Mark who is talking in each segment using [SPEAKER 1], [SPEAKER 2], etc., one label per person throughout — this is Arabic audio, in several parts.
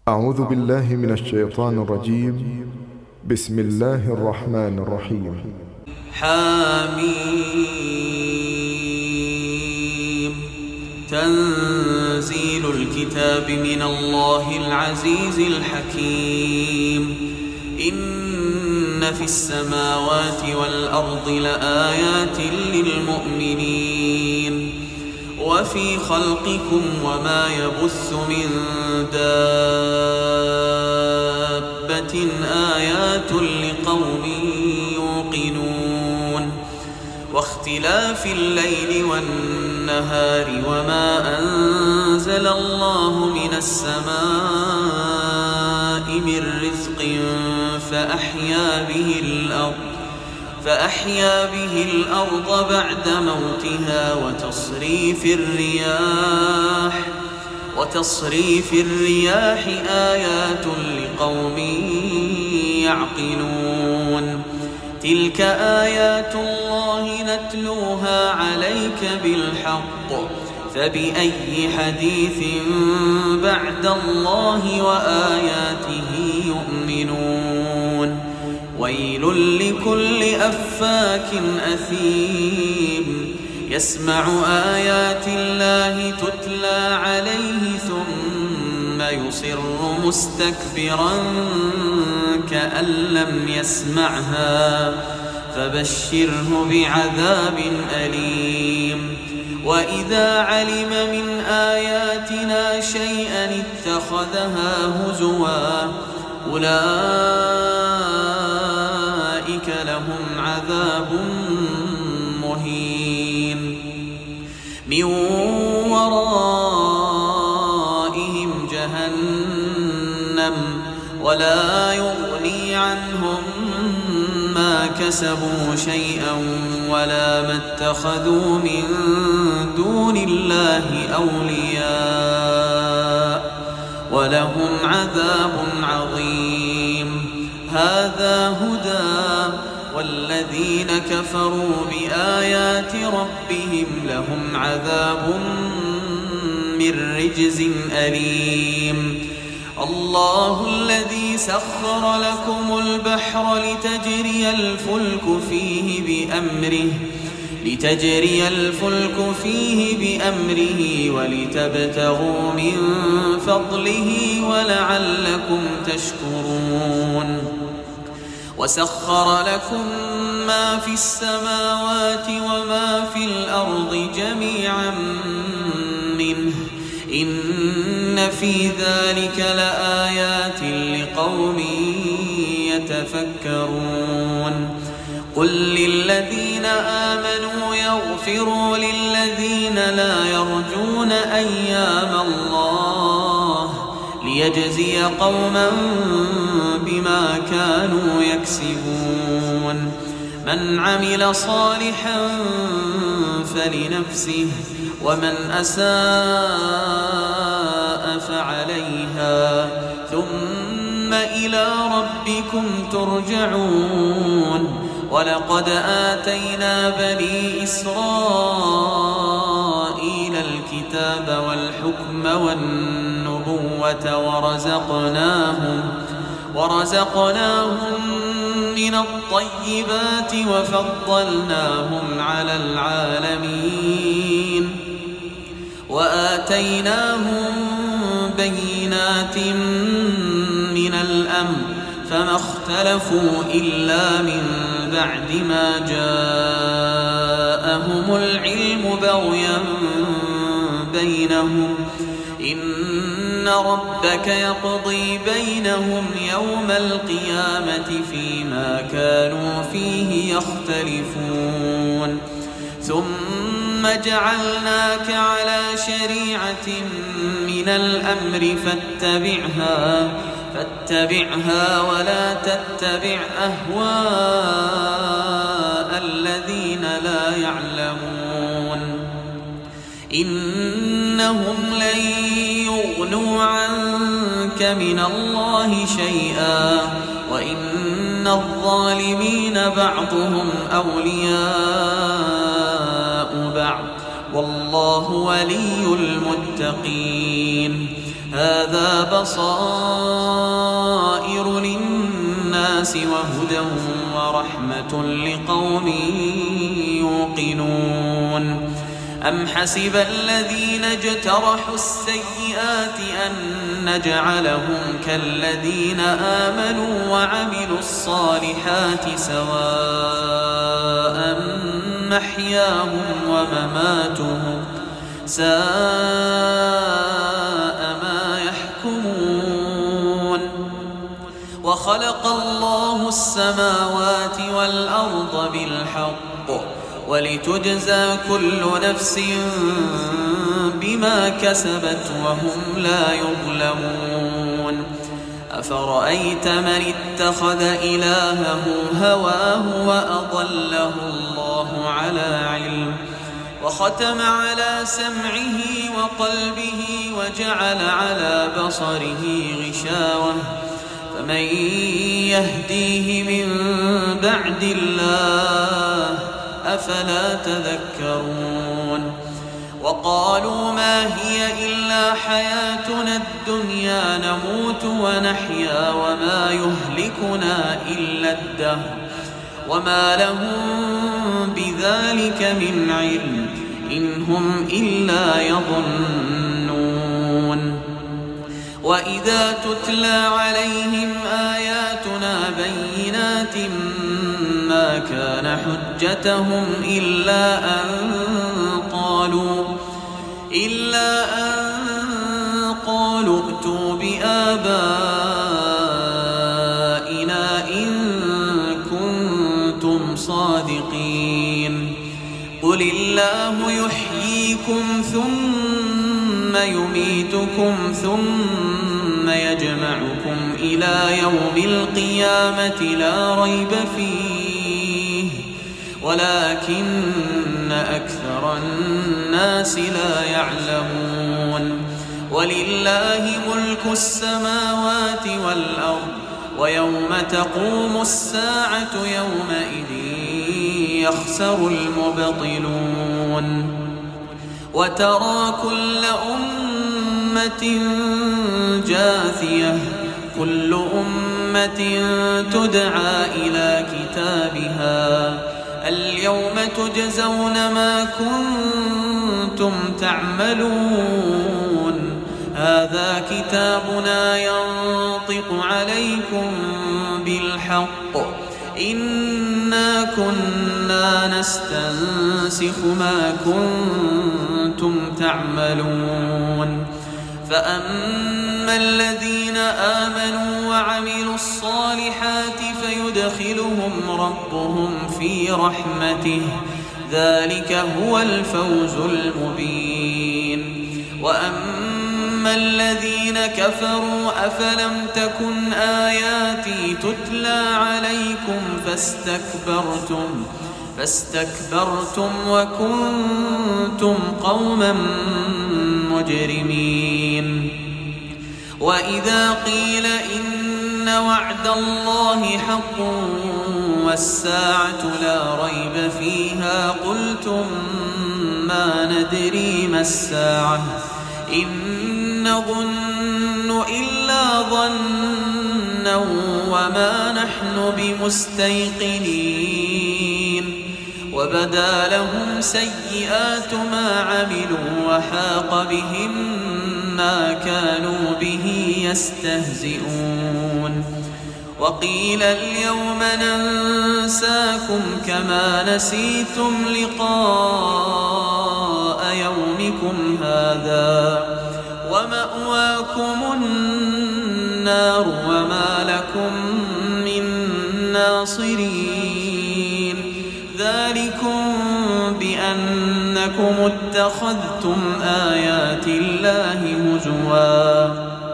[SPEAKER 1] أعوذ بالله من الشيطان الرجيم. بسم الله الرحمن الرحيم.
[SPEAKER 2] حميم. تنزيل الكتاب من الله العزيز الحكيم. إن في السماوات والأرض لآيات للمؤمنين وفي خلقكم وما يبث من دابة آيات لقوم يوقنون واختلاف الليل والنهار وما أنزل الله من السماء من رزق فأحيا به الأرض بعد موتها وتصريف الرياح آيات لقوم يعقلون. تلك آيات الله نتلوها عليك بالحق فبأي حديث بعد الله وآياته يؤمنون. ويل لكل أفاك أثيم يسمع آيات الله تتلى عليه ثم يصر مستكبرا كأن لم يسمعها فبشره بعذاب أليم. وإذا علم من آياتنا شيئا اتخذها هزوا أولئك لهم عذاب مهين من ورائهم جهنم ولا يغني عنهم ما كسبوا شيئا ولا ما اتخذوا من دون الله أولياء ولهم عذاب عظيم. هذا هدى والذين كفروا بآيات ربهم لهم عذاب من رجز أليم. الله الذي سخر لكم البحر لتجري الفلك فيه بأمره ولتبتغوا من فضله ولعلكم تشكرون. وسخر لكم ما في السماوات وما في الأرض جميعا منه إن في ذلك لآيات لقوم يتفكرون. قل للذين آمنوا يغفروا للذين لا يرجون أيام الله ليجزي قوما بما كانوا يكسبون. من عمل صالحا فلنفسه ومن أساء فعليها ثم إلى ربكم ترجعون. ولقد آتينا بني إسرائيل الكتاب والحكم والنبوة ورزقناهم من الطيبات وفضلناهم على العالمين وآتيناهم بينات من الأمر فما اختلفوا إلا من بعد ما جاءهم العلم بغيا بينهم. إن ربك يقضي بينهم يوم القيامة فيما كانوا فيه يختلفون. ثم جعلناك على شريعة من الأمر فاتبعها ولا تتبع أهواء الذين لا يعلمون. إنهم لن يغنوا عنك من الله شيئا وإن الظالمين بعضهم أولياء بعض والله ولي المتقين. هذا بصائر للناس وهدى ورحمة لقوم يوقنون أم حسب الذين اجترحوا السيئات أن نجعلهم كالذين آمنوا وعملوا الصالحات سواء محياهم ومماتهم ساء ما يحكمون وخلق الله السماوات والأرض بالحق ولتجزى كل نفس بما كسبت وهم لا يظلمون أفرأيت من اتخذ إلهه هواه وأضله الله على علم وختم على سمعه وقلبه وجعل على بصره غشاوة فمن يهديه من بعد الله أفلا تذكرون وقالوا ما هي إلا حياتنا الدنيا نموت ونحيا وما يهلكنا إلا الدهر وما لهم بذلك من علم إن هم إلا يظنون وإذا تتلى عليهم آياتنا بينات ما كان حجتهم إلا أن قالوا ائتوا بآبائنا إن كنتم صادقين قل الله يحييكم ثم يميتكم ثم يجمعكم إلى يوم القيامة لا ريب فيه ولكن أكثر الناس لا يعلمون ولله ملك السماوات والأرض ويوم تقوم الساعة يومئذ يخسر المبطلون وترى كل أمة جاثية كل أمة تدعى إلى كتابها اليوم تجزون ما كنتم تعملون هذا كتابنا ينطق عليكم بالحق إنا كنا نستنسخ ما كنتم تعملون فأما الذين آمنوا وعملوا الصالحات فيدخلهم ربهم في رحمته ذلك هو الفوز المبين وأما الذين كفروا أفلم تكن آياتي تتلى عليكم فاستكبرتم وكنتم قوما مجرمين وإذا قيل إن وعد الله حق والساعة لا ريب فيها قلتم ما ندري ما الساعة إن نظن إلا ظنا وما نحن بمستيقنين وبدا لهم سيئات ما عملوا وحاق بهم ما كانوا به يستهزئون وقيل اليوم ننساكم كما نسيتم لقاء يومكم هذا ومأواكم النار وما لكم من ناصرين ذلكم بأنكم اتخذتم آيات الله هزوا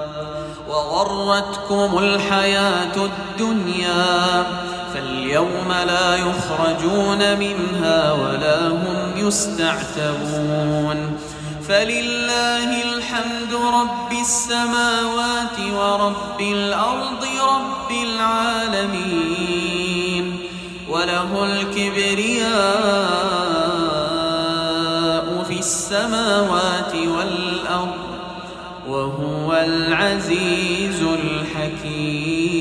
[SPEAKER 2] وغرتكم الحياة الدنيا فاليوم لا يخرجون منها ولا هم يستعتبون فلله الحمد رب السماوات ورب الأرض رب العالمين وله الكبرياء في السماوات والأرض وهو العزيز الحكيم.